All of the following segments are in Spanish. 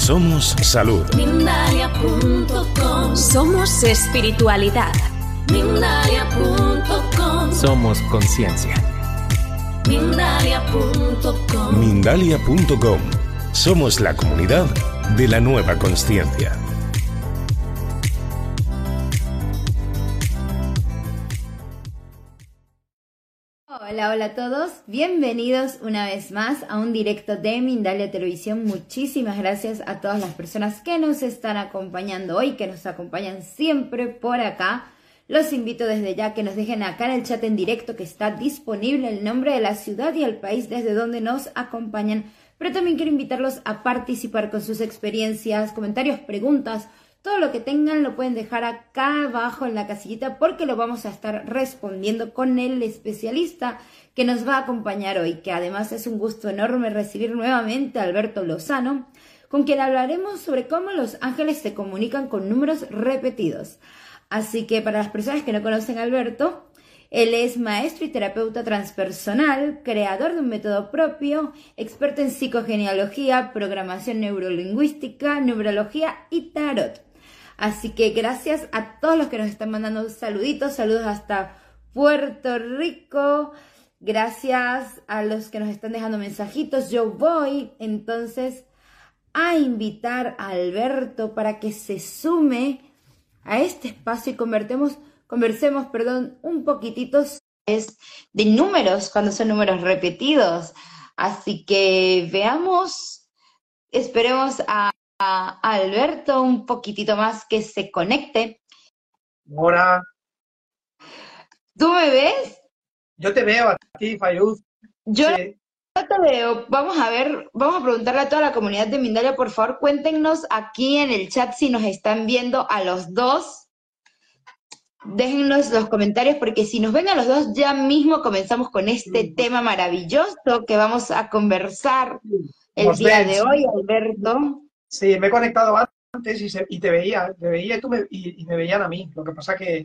Somos salud. Mindalia.com. Somos espiritualidad. Mindalia.com. Somos conciencia. Mindalia.com. Mindalia.com. Somos la comunidad de la nueva consciencia. Hola a todos, bienvenidos una vez más a un directo de Mindalia Televisión. Muchísimas gracias a todas las personas que nos están acompañando hoy, que nos acompañan siempre por acá. Los invito desde ya que nos dejen acá en el chat en directo que está disponible el nombre de la ciudad y el país desde donde nos acompañan. Pero también quiero invitarlos a participar con sus experiencias, comentarios, preguntas. Todo lo que tengan lo pueden dejar acá abajo en la casillita porque lo vamos a estar respondiendo con el especialista que nos va a acompañar hoy, que además es un gusto enorme recibir nuevamente a Alberto Lozano, con quien hablaremos sobre cómo los ángeles se comunican con números repetidos. Así que para las personas que no conocen a Alberto, él es maestro y terapeuta transpersonal, creador de un método propio, experto en psicogenealogía, programación neurolingüística, numerología y tarot. Así que gracias a todos los que nos están mandando saluditos, saludos hasta Puerto Rico. Gracias a los que nos están dejando mensajitos. Yo voy entonces a invitar a Alberto para que se sume a este espacio y conversemos, un poquitito de números cuando son números repetidos. Así que veamos, esperemos a Alberto un poquitito más que se conecte. Hola. ¿Tú me ves? Yo te veo a ti, Fayuz. Yo Sí. no te veo. Vamos a preguntarle a toda la comunidad de Mindalia, por favor, cuéntenos aquí en el chat si nos están viendo a los dos. Déjennos los comentarios porque si nos ven a los dos ya mismo comenzamos con este tema maravilloso que vamos a conversar el Nos día ven, de sí. hoy, Alberto. Sí, me he conectado antes y te veía y tú y me veían a mí. Lo que pasa que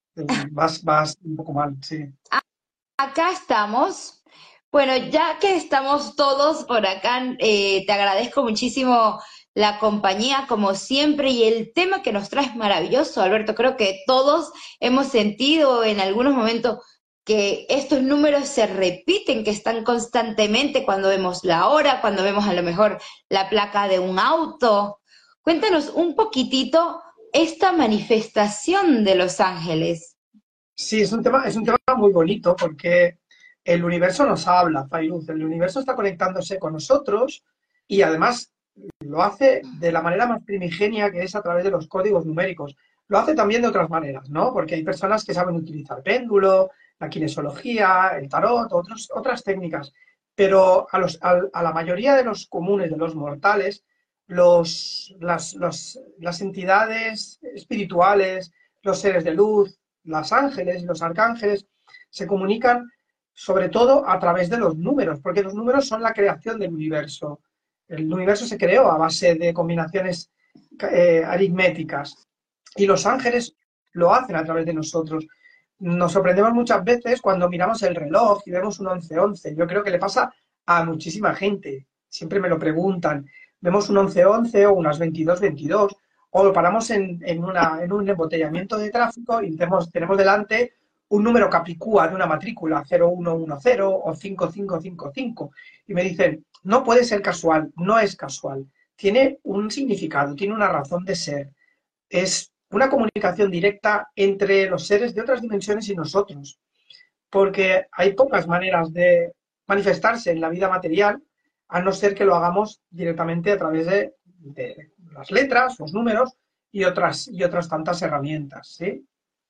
vas un poco mal, sí. Acá estamos. Bueno, ya que estamos todos por acá, te agradezco muchísimo la compañía, como siempre, y el tema que nos traes maravilloso, Alberto. Creo que todos hemos sentido en algunos momentos que estos números se repiten, que están constantemente cuando vemos la hora, cuando vemos a lo mejor la placa de un auto. Cuéntanos un poquitito esta manifestación de los ángeles. Sí, es un tema muy bonito porque el universo nos habla, Fairuz. El universo está conectándose con nosotros y además lo hace de la manera más primigenia, que es a través de los códigos numéricos. Lo hace también de otras maneras, ¿no? Porque hay personas que saben utilizar péndulo, la kinesiología, el tarot, otras técnicas. Pero a la mayoría de los comunes, de los mortales, las entidades espirituales, los seres de luz, los ángeles y los arcángeles se comunican sobre todo a través de los números, porque los números son la creación del universo. El universo se creó a base de combinaciones aritméticas y los ángeles lo hacen a través de nosotros. Nos sorprendemos muchas veces cuando miramos el reloj y vemos un 11:11. Yo creo que le pasa a muchísima gente. Siempre me lo preguntan. Vemos un 11:11 o unas 22:22 o lo paramos en un embotellamiento de tráfico y tenemos delante un número capicúa de una matrícula 0110 o 5555 y me dicen, no puede ser casual, no es casual, tiene un significado, tiene una razón de ser, es una comunicación directa entre los seres de otras dimensiones y nosotros, porque hay pocas maneras de manifestarse en la vida material a no ser que lo hagamos directamente a través de las letras, los números y otras tantas herramientas, ¿sí?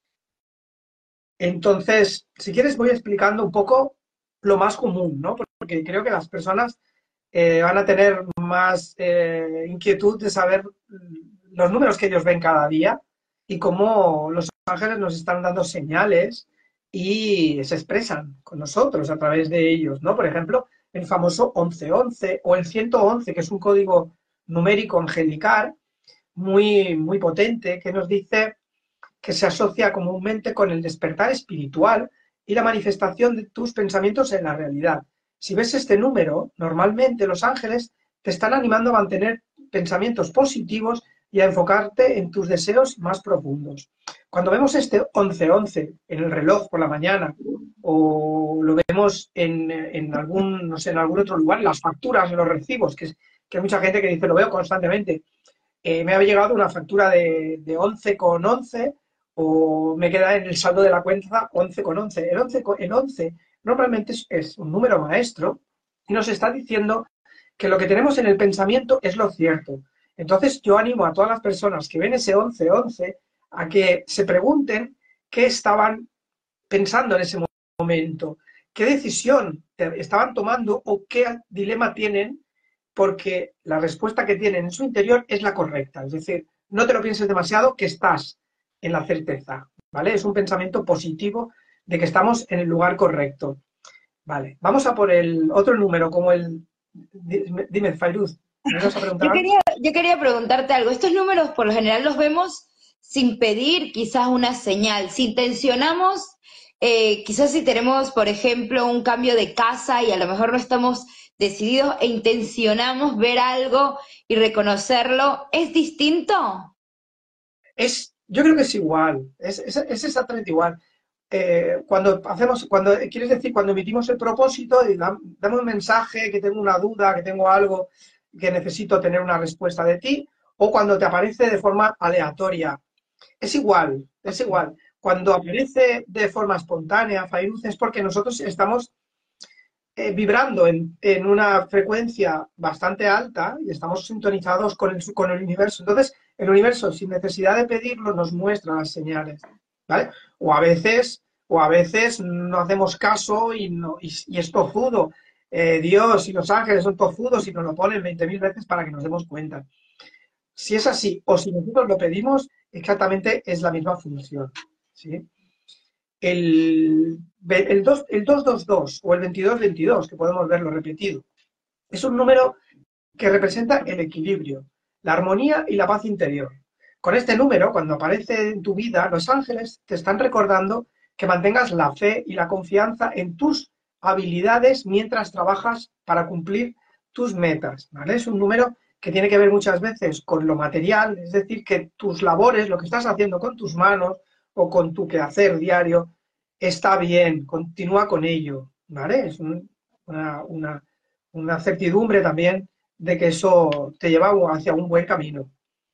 Entonces, si quieres voy explicando un poco lo más común, ¿no? Porque creo que las personas van a tener más inquietud de saber los números que ellos ven cada día y cómo los ángeles nos están dando señales y se expresan con nosotros a través de ellos, ¿no? Por ejemplo, el famoso 1111 o el 111, que es un código numérico angelical muy, muy potente que nos dice que se asocia comúnmente con el despertar espiritual y la manifestación de tus pensamientos en la realidad. Si ves este número, normalmente los ángeles te están animando a mantener pensamientos positivos y a enfocarte en tus deseos más profundos. Cuando vemos este 11-11 en el reloj por la mañana, o lo vemos en algún, no sé, en algún otro lugar, en las facturas, en los recibos, que hay mucha gente que dice, lo veo constantemente, me ha llegado una factura de 11,11 o me queda en el saldo de la cuenta 11,11. El 11 normalmente es un número maestro y nos está diciendo que lo que tenemos en el pensamiento es lo cierto. Entonces yo animo a todas las personas que ven ese 11-11 a que se pregunten qué estaban pensando en ese momento, qué decisión estaban tomando o qué dilema tienen, porque la respuesta que tienen en su interior es la correcta. Es decir, no te lo pienses demasiado, que estás en la certeza, ¿vale? Es un pensamiento positivo de que estamos en el lugar correcto. Vale, vamos a por el otro número, como el... Dime, Fairuz, ¿me vas a preguntar algo? Yo quería preguntarte algo. Estos números por lo general los vemos sin pedir quizás una señal. Si intencionamos, quizás si tenemos, por ejemplo, un cambio de casa y a lo mejor no estamos decididos e intencionamos ver algo y reconocerlo, ¿es distinto? Yo creo que es igual, es exactamente igual. Cuando quieres decir, cuando emitimos el propósito y dame un mensaje, que tengo una duda, que tengo algo que necesito tener una respuesta de ti, o cuando te aparece de forma aleatoria. Es igual, es igual. Cuando aparece de forma espontánea, Fairuz, es porque nosotros estamos vibrando en una frecuencia bastante alta y estamos sintonizados con el universo. Entonces, el universo, sin necesidad de pedirlo, nos muestra las señales, ¿vale? O a veces no hacemos caso y es tozudo. Dios y los ángeles son tozudos y nos lo ponen 20.000 veces para que nos demos cuenta. Si es así, o si nosotros lo pedimos, exactamente es la misma función, ¿sí? El 222 o el 2222, que podemos verlo repetido, es un número que representa el equilibrio, la armonía y la paz interior. Con este número, cuando aparece en tu vida, los ángeles te están recordando que mantengas la fe y la confianza en tus habilidades mientras trabajas para cumplir tus metas, ¿vale? Es un número que tiene que ver muchas veces con lo material, es decir, que tus labores, lo que estás haciendo con tus manos o con tu quehacer diario, está bien, continúa con ello, ¿vale? Es una certidumbre también de que eso te lleva hacia un buen camino.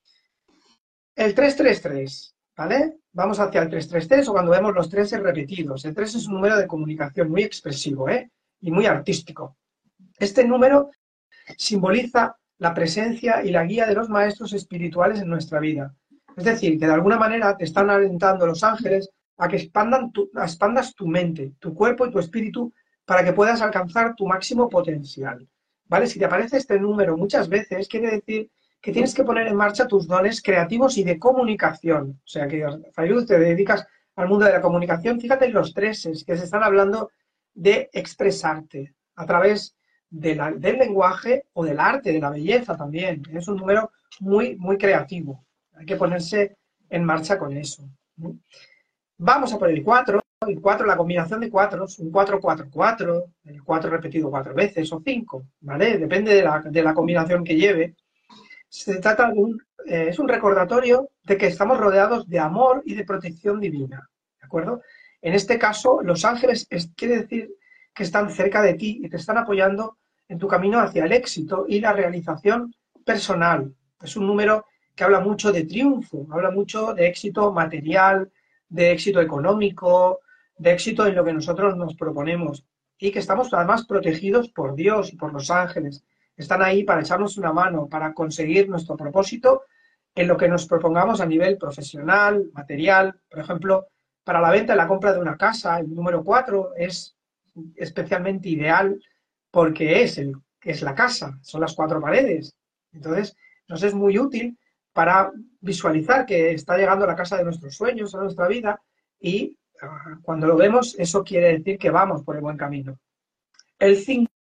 El 333, ¿vale? Vamos hacia el 333 o cuando vemos los 3 repetidos. El 3 es un número de comunicación muy expresivo, y muy artístico. Este número simboliza la presencia y la guía de los maestros espirituales en nuestra vida. Es decir, que de alguna manera te están alentando los ángeles a que expandas tu mente, tu cuerpo y tu espíritu para que puedas alcanzar tu máximo potencial, ¿vale? Si te aparece este número muchas veces, quiere decir que tienes que poner en marcha tus dones creativos y de comunicación. O sea, que, Fairuz, te dedicas al mundo de la comunicación. Fíjate en los 3 que se están hablando de expresarte a través del lenguaje o del arte, de la belleza también. Es un número muy, muy creativo. Hay que ponerse en marcha con eso. Vamos a por el 4. El 4, la combinación de 4, un 4-4-4, el 4 repetido 4 veces o 5, ¿vale? Depende de la combinación que lleve. Se trata es un recordatorio de que estamos rodeados de amor y de protección divina, ¿de acuerdo? En este caso, los ángeles quiere decir que están cerca de ti y te están apoyando en tu camino hacia el éxito y la realización personal. Es un número que habla mucho de triunfo, habla mucho de éxito material, de éxito económico, de éxito en lo que nosotros nos proponemos y que estamos además protegidos por Dios y por los ángeles. Están ahí para echarnos una mano, para conseguir nuestro propósito en lo que nos propongamos a nivel profesional, material. Por ejemplo, para la venta y la compra de una casa, el número 4 es especialmente ideal porque es la casa, son las 4 paredes. Entonces, nos es muy útil para visualizar que está llegando la casa de nuestros sueños, a nuestra vida, y cuando lo vemos, eso quiere decir que vamos por el buen camino. El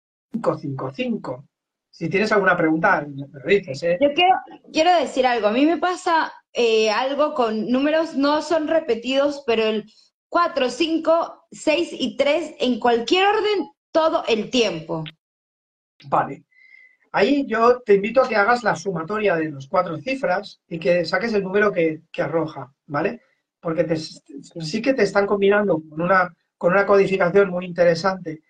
555. Si tienes alguna pregunta, me lo dices, ¿eh? Yo quiero decir algo. A mí me pasa algo con números, no son repetidos, pero el 4, 5, 6 y 3 en cualquier orden todo el tiempo. Vale. Ahí yo te invito a que hagas la sumatoria de los 4 cifras y que saques el número que arroja, ¿vale? Porque Sí. sí que te están combinando con una codificación muy interesante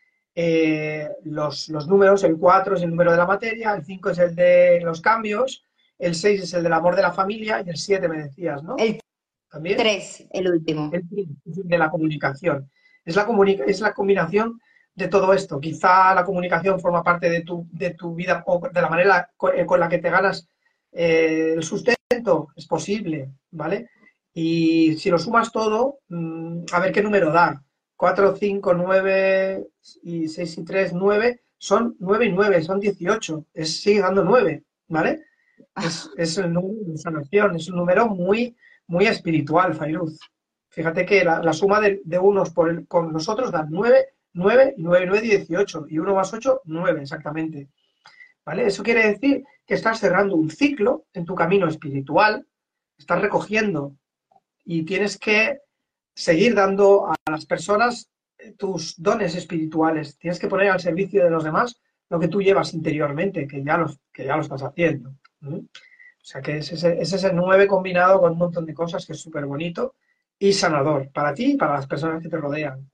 los números. El 4 es el número de la materia, el 5 es el de los cambios, el 6 es el del amor de la familia y el 7 me decías, ¿no? El También 3, el último. el de la comunicación. Es la combinación de todo esto. Quizá la comunicación forma parte de tu vida o de la manera con la que te ganas el sustento, es posible, ¿vale? Y si lo sumas todo, a ver qué número da. 4 5 9 y 6 y 3 9 son 9 y 9, son 18. Sigue dando 9, ¿vale? Es el número de sanación, es un número muy espiritual, Fairuz. Fíjate que la suma de unos con nosotros da 9, 9, 9, 9, 18. Y 1 más 8, 9, exactamente. ¿Vale? Eso quiere decir que estás cerrando un ciclo en tu camino espiritual, estás recogiendo y tienes que seguir dando a las personas tus dones espirituales. Tienes que poner al servicio de los demás lo que tú llevas interiormente, que ya lo estás haciendo. ¿Mm? O sea que ese es el 9 combinado con un montón de cosas que es súper bonito y sanador para ti y para las personas que te rodean.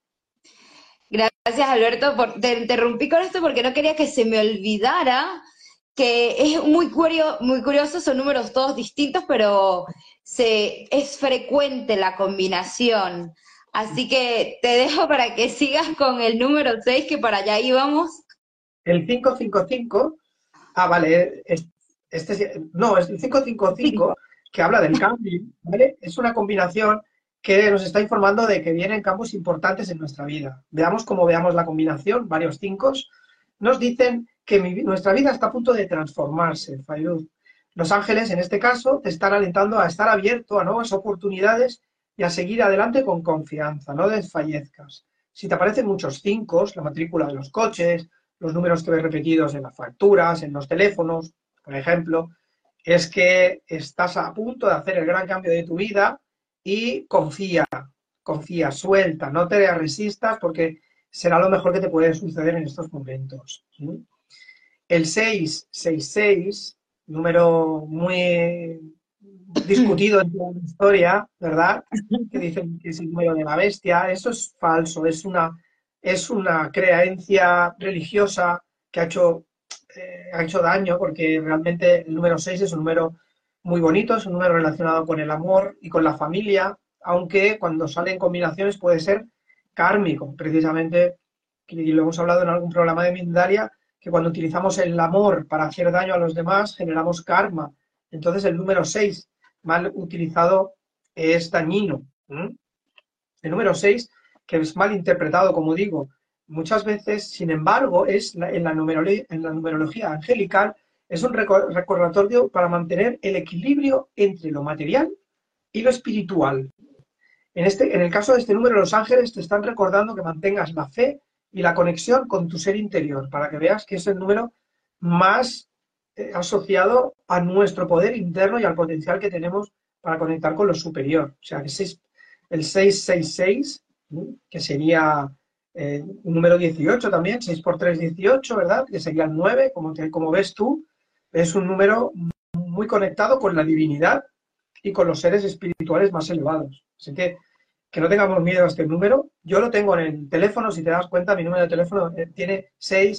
Gracias, Alberto, te interrumpí con esto porque no quería que se me olvidara que es muy curioso, son números todos distintos, pero es frecuente la combinación. Así que te dejo para que sigas con el número 6, que para allá íbamos. El 555, vale, no, es el 555 5. que habla del cambio, ¿vale? Es una combinación que nos está informando de que vienen cambios importantes en nuestra vida. Veamos cómo veamos la combinación, varios 5 nos dicen que nuestra vida está a punto de transformarse, Fairuz. Los ángeles, en este caso, te están alentando a estar abierto a nuevas oportunidades y a seguir adelante con confianza, no desfallezcas. Si te aparecen muchos 5, la matrícula de los coches, los números que ves repetidos en las facturas, en los teléfonos, por ejemplo, es que estás a punto de hacer el gran cambio de tu vida y confía, suelta, no te resistas porque será lo mejor que te puede suceder en estos momentos. ¿Sí? El 666, número muy discutido en toda la historia, ¿verdad? Que dicen que es el número de la bestia. Eso es falso, es una creencia religiosa que ha hecho daño porque realmente el número 6 es un número muy bonito, es un número relacionado con el amor y con la familia, aunque cuando salen combinaciones puede ser kármico, precisamente, y lo hemos hablado en algún programa de Mindalia, que cuando utilizamos el amor para hacer daño a los demás generamos karma. Entonces el número 6 mal utilizado es dañino. El número 6 que es mal interpretado, como digo, muchas veces, sin embargo, en la numerología angelical, es un recordatorio para mantener el equilibrio entre lo material y lo espiritual. En el caso de este número, los ángeles te están recordando que mantengas la fe y la conexión con tu ser interior, para que veas que es el número más asociado a nuestro poder interno y al potencial que tenemos para conectar con lo superior. O sea, el 666, que sería un número 18 también, 6 por 3, 18, ¿verdad? Que sería el 9, como ves tú, es un número muy conectado con la divinidad y con los seres espirituales más elevados. Así que no tengamos miedo a este número. Yo lo tengo en el teléfono, si te das cuenta, mi número de teléfono tiene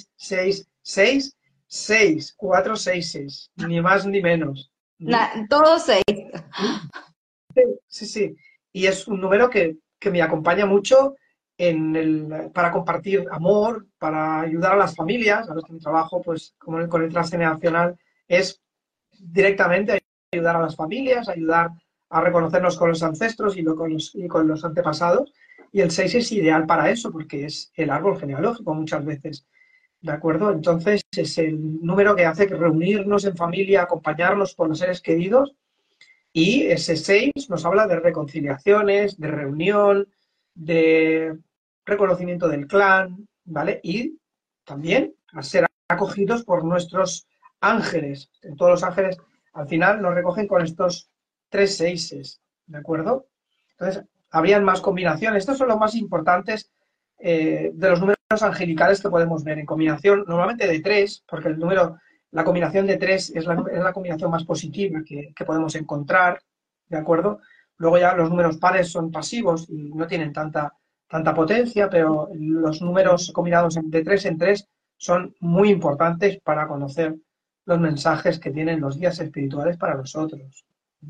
6666466, ni más ni menos. Todos 6. Sí, sí. Y es un número que me acompaña mucho para compartir amor, para ayudar a las familias. Sabes que mi trabajo, pues, como con el transgeneracional, es directamente ayudar a las familias, ayudar a reconocernos con los ancestros y con los antepasados. Y el 6 es ideal para eso, porque es el árbol genealógico muchas veces. ¿De acuerdo? Entonces es el número que hace que reunirnos en familia, acompañarnos por los seres queridos. Y ese 6 nos habla de reconciliaciones, de reunión, de reconocimiento del clan, ¿vale? Y también a ser acogidos por nuestros ángeles. Todos los ángeles al final nos recogen con estos 3 seises, ¿de acuerdo? Entonces, habrían más combinaciones. Estos son los más importantes de los números angelicales que podemos ver en combinación, normalmente de 3, porque la combinación de 3 es la combinación más positiva que podemos encontrar, ¿de acuerdo? Luego ya los números pares son pasivos y no tienen tanta potencia, pero los números combinados de 3 en 3 son muy importantes para conocer los mensajes que tienen los guías espirituales para nosotros.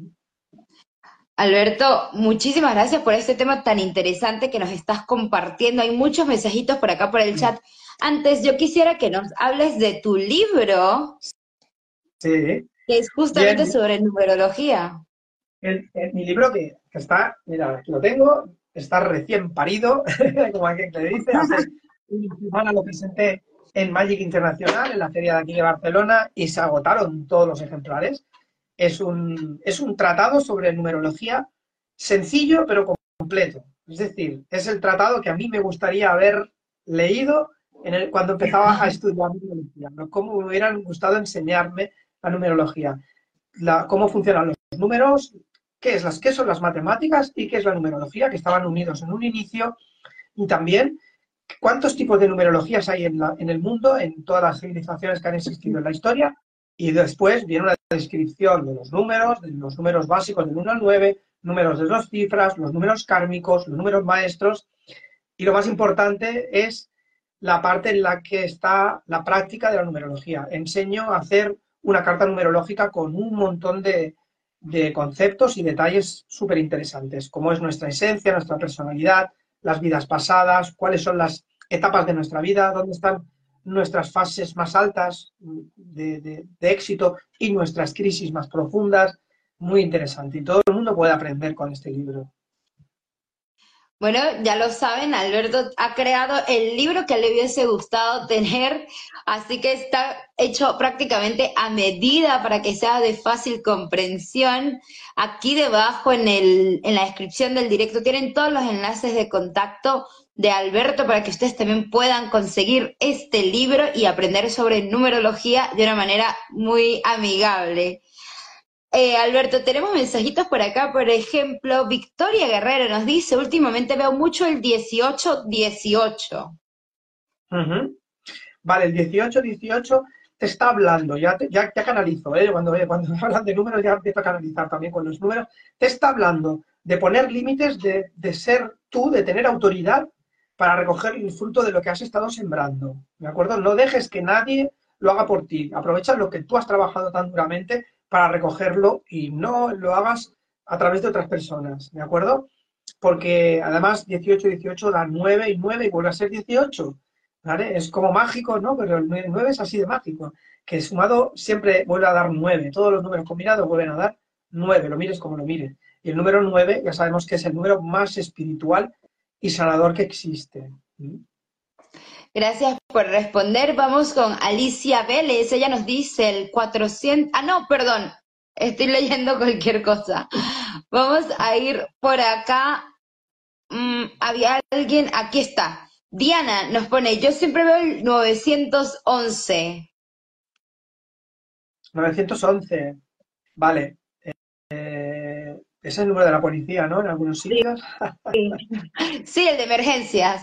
Alberto, muchísimas gracias por este tema tan interesante que nos estás compartiendo. Hay muchos mensajitos por acá por el chat. Antes, yo quisiera que nos hables de tu libro, Sí. que es justamente Bien. sobre numerología. Mi libro que está, mira, aquí lo tengo, está recién parido, como aquel que le dice, hace una semana lo presenté en Magic Internacional, en la feria de aquí de Barcelona, y se agotaron todos los ejemplares. Es un tratado sobre numerología sencillo pero completo. Es decir, es el tratado que a mí me gustaría haber leído cuando empezaba a estudiar numerología, ¿no? Cómo me hubieran gustado enseñarme la numerología, cómo funcionan los números, qué son las matemáticas y qué es la numerología, que estaban unidos en un inicio, y también cuántos tipos de numerologías hay en el mundo, en todas las civilizaciones que han existido en la historia, y después viene una descripción de los números básicos del 1 al 9, números de 2 cifras, los números kármicos, los números maestros, y lo más importante es la parte en la que está la práctica de la numerología. Enseño a hacer una carta numerológica con un montón de conceptos y detalles súper interesantes, como es nuestra esencia, nuestra personalidad, las vidas pasadas, cuáles son las etapas de nuestra vida, dónde están nuestras fases más altas de éxito y nuestras crisis más profundas. Muy interesante. Y todo el mundo puede aprender con este libro. Bueno, ya lo saben, Alberto ha creado el libro que le hubiese gustado tener, así que está hecho prácticamente a medida para que sea de fácil comprensión. Aquí debajo en la descripción del directo tienen todos los enlaces de contacto de Alberto para que ustedes también puedan conseguir este libro y aprender sobre numerología de una manera muy amigable. Alberto, tenemos mensajitos por acá, por ejemplo, Victoria Guerrero nos dice, últimamente veo mucho el 18-18. Vale, el 18-18 te está hablando, ya canalizo, cuando me hablan de números ya empiezo a canalizar también con los números, te está hablando de poner límites, de ser tú, de tener autoridad para recoger el fruto de lo que has estado sembrando, ¿de acuerdo? No dejes que nadie lo haga por ti, aprovecha lo que tú has trabajado tan duramente para recogerlo y no lo hagas a través de otras personas, ¿de acuerdo? Porque además 18-18 da 9 y 9 y vuelve a ser 18, ¿vale? Es como mágico, ¿no? Pero el 9 es así de mágico, que sumado siempre vuelve a dar 9, todos los números combinados vuelven a dar 9, lo mires como lo mires. Y el número 9 ya sabemos que es el número más espiritual y sanador que existe. Gracias por responder. Vamos con Alicia Vélez. Ella nos dice el 400... Ah, no, perdón. Estoy leyendo cualquier cosa. Vamos a ir por acá. Había alguien... Aquí está. Diana nos pone, yo siempre veo el 911. 911. Vale. Es el número de la policía, ¿no? En algunos sitios. Sí, el de emergencias.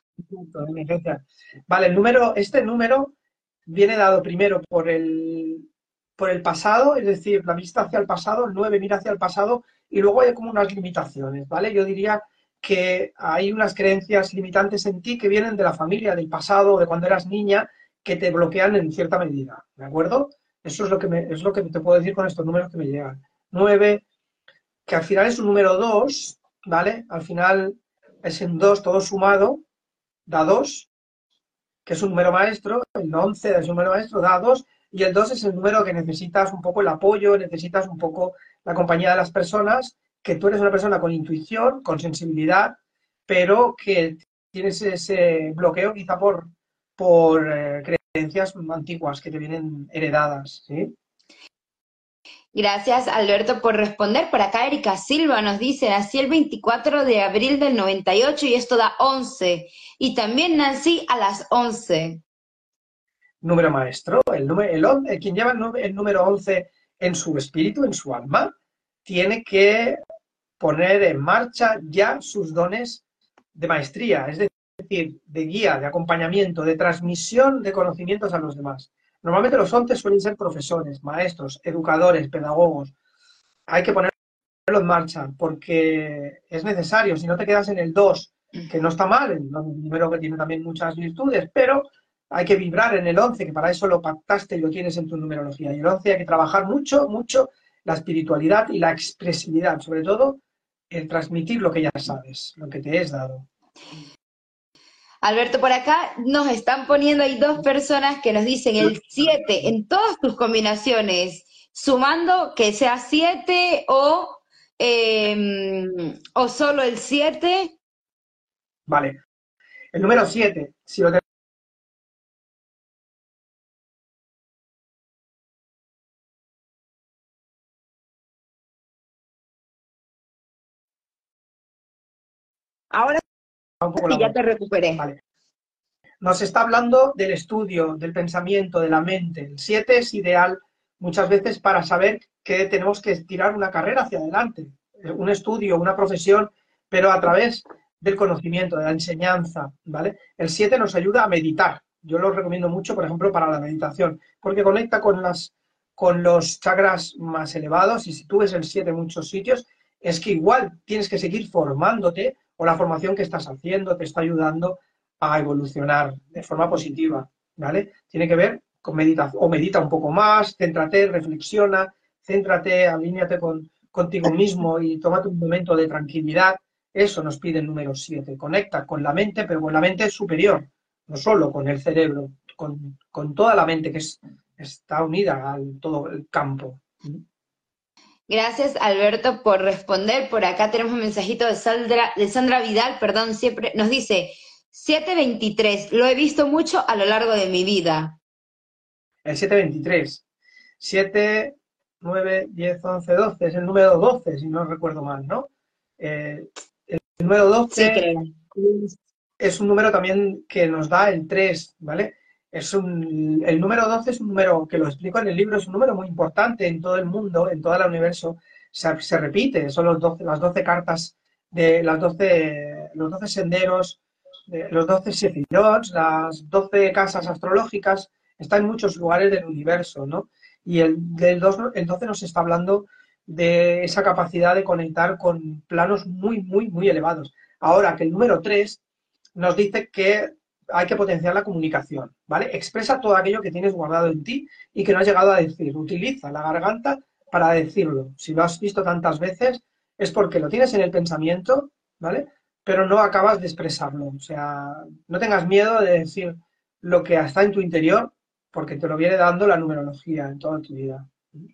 Vale, este número viene dado primero por el pasado, es decir, la vista hacia el pasado, el 9 mira hacia el pasado, y luego hay como unas limitaciones, ¿vale? Yo diría que hay unas creencias limitantes en ti que vienen de la familia, del pasado, de cuando eras niña, que te bloquean en cierta medida, ¿de acuerdo? Eso es lo que te puedo decir con estos números que me llegan. 9, que al final es un número 2, ¿vale? Al final es en 2 todo sumado, da 2, que es un número maestro, el 11 es un número maestro, da 2, y el 2 es el número que necesitas un poco el apoyo, necesitas un poco la compañía de las personas, que tú eres una persona con intuición, con sensibilidad, pero que tienes ese bloqueo quizá por creencias antiguas que te vienen heredadas, ¿sí? Gracias, Alberto, por responder. Por acá Erika Silva nos dice, nací el 24 de abril del 98 y esto da 11. Y también nací a las 11. Número maestro. Quien lleva el número 11 en su espíritu, en su alma, tiene que poner en marcha ya sus dones de maestría. Es decir, de guía, de acompañamiento, de transmisión de conocimientos a los demás. Normalmente los 11 suelen ser profesores, maestros, educadores, pedagogos. Hay que ponerlo en marcha porque es necesario, si no te quedas en el 2, que no está mal, el número que tiene también muchas virtudes, pero hay que vibrar en el 11, que para eso lo pactaste y lo tienes en tu numerología. Y el 11 hay que trabajar mucho, mucho la espiritualidad y la expresividad, sobre todo el transmitir lo que ya sabes, lo que te es dado. Alberto, por acá nos están poniendo, hay dos personas que nos dicen el 7 en todas tus combinaciones, sumando que sea 7 o solo el 7. Vale. El número 7, si lo Ahora un poco la sí, ya voz. te recuperé. Vale. Nos está hablando del estudio, del pensamiento, de la mente. El 7 es ideal muchas veces para saber que tenemos que tirar una carrera hacia adelante, un estudio, una profesión, pero a través del conocimiento, de la enseñanza, ¿vale? El 7 nos ayuda a meditar. Yo lo recomiendo mucho, por ejemplo, para la meditación, porque conecta con los chakras más elevados y si tú ves el 7 en muchos sitios, es que igual tienes que seguir formándote o la formación que estás haciendo te está ayudando a evolucionar de forma positiva, ¿vale? Tiene que ver con meditación, o medita un poco más, céntrate, reflexiona, céntrate, alíñate contigo mismo y tómate un momento de tranquilidad. Eso nos pide el número 7. Conecta con la mente, pero con la mente superior, no solo con el cerebro, con toda la mente que está unida a todo el campo. Gracias, Alberto, por responder. Por acá tenemos un mensajito de Sandra Vidal, perdón, siempre nos dice 723, lo he visto mucho a lo largo de mi vida. El 723. 7, 9, 10, 11, 12. Es el número 12, si no recuerdo mal, ¿no? El número 12 sí, creo. es un número también que nos da el 3, ¿vale? El número 12 es un número, que lo explico en el libro, es un número muy importante en todo el mundo, en todo el universo. Se repite, son las 12 cartas de los 12 senderos, los 12 sefirot, las 12 casas astrológicas, está en muchos lugares del universo, ¿no? Y el 12 nos está hablando de esa capacidad de conectar con planos muy, muy, muy elevados. Ahora que el número 3 nos dice que hay que potenciar la comunicación, ¿vale? Expresa todo aquello que tienes guardado en ti y que no has llegado a decir. Utiliza la garganta para decirlo. Si lo has visto tantas veces es porque lo tienes en el pensamiento, ¿vale? Pero no acabas de expresarlo. O sea, no tengas miedo de decir lo que está en tu interior porque te lo viene dando la numerología en toda tu vida.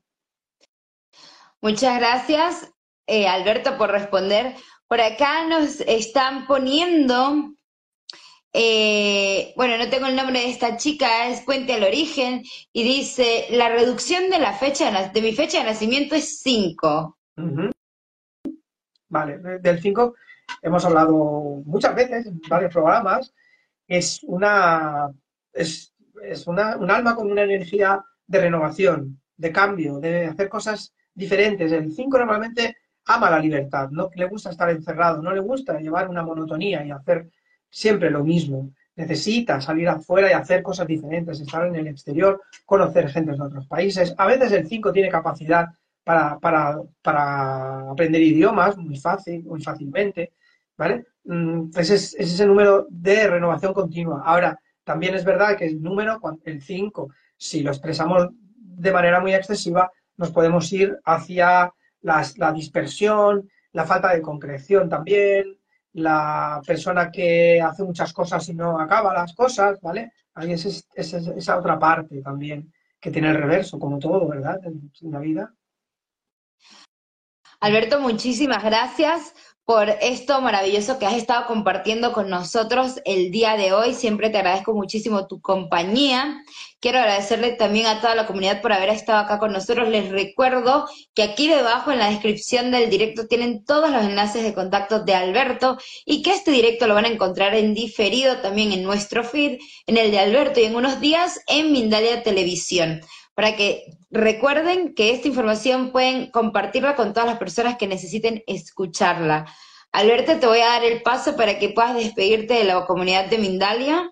Muchas gracias, Alberto, por responder. Por acá nos están poniendo, bueno, no tengo el nombre de esta chica, es Puente al Origen, y dice, la reducción de la fecha de mi fecha de nacimiento es 5. Vale, del 5 hemos hablado muchas veces en varios programas. Es un alma con una energía de renovación, de cambio, de hacer cosas diferentes. El 5 normalmente ama la libertad, no le gusta estar encerrado, no le gusta llevar una monotonía y hacer siempre lo mismo. Necesita salir afuera y hacer cosas diferentes, estar en el exterior, conocer gente de otros países. A veces el 5 tiene capacidad para aprender idiomas muy fácilmente, ¿vale? Ese es ese número de renovación continua. Ahora, también es verdad que el 5, si lo expresamos de manera muy excesiva, nos podemos ir hacia la dispersión, la falta de concreción también, la persona que hace muchas cosas y no acaba las cosas, ¿vale? Ahí es esa otra parte también que tiene el reverso, como todo, ¿verdad? En la vida. Alberto, muchísimas gracias por esto maravilloso que has estado compartiendo con nosotros el día de hoy. Siempre te agradezco muchísimo tu compañía. Quiero agradecerle también a toda la comunidad por haber estado acá con nosotros. Les recuerdo que aquí debajo en la descripción del directo tienen todos los enlaces de contacto de Alberto y que este directo lo van a encontrar en diferido también en nuestro feed, en el de Alberto y en unos días en Mindalia Televisión, para que recuerden que esta información pueden compartirla con todas las personas que necesiten escucharla. Alberto, te voy a dar el paso para que puedas despedirte de la comunidad de Mindalia.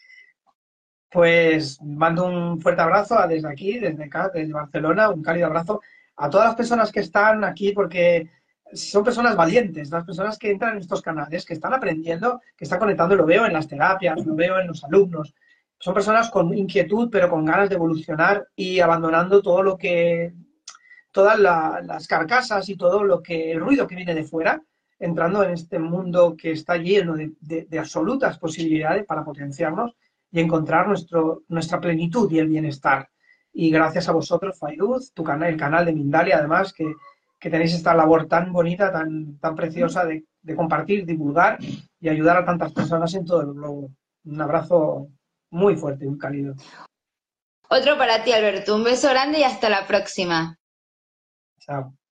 Pues mando un fuerte abrazo desde aquí, desde acá, desde Barcelona, un cálido abrazo a todas las personas que están aquí porque son personas valientes, las personas que entran en estos canales, que están aprendiendo, que están conectando, lo veo en las terapias, lo veo en los alumnos. Son personas con inquietud, pero con ganas de evolucionar y abandonando todo lo que, todas las carcasas y todo lo que, el ruido que viene de fuera, entrando en este mundo que está lleno de absolutas posibilidades para potenciarnos y encontrar nuestra plenitud y el bienestar. Y gracias a vosotros, Fairuz, tu canal, el canal de Mindalia, además, que tenéis esta labor tan bonita, tan preciosa de compartir, divulgar y ayudar a tantas personas en todo el globo. Un abrazo muy fuerte, muy cálido. Otro para ti, Alberto. Un beso grande y hasta la próxima. Chao.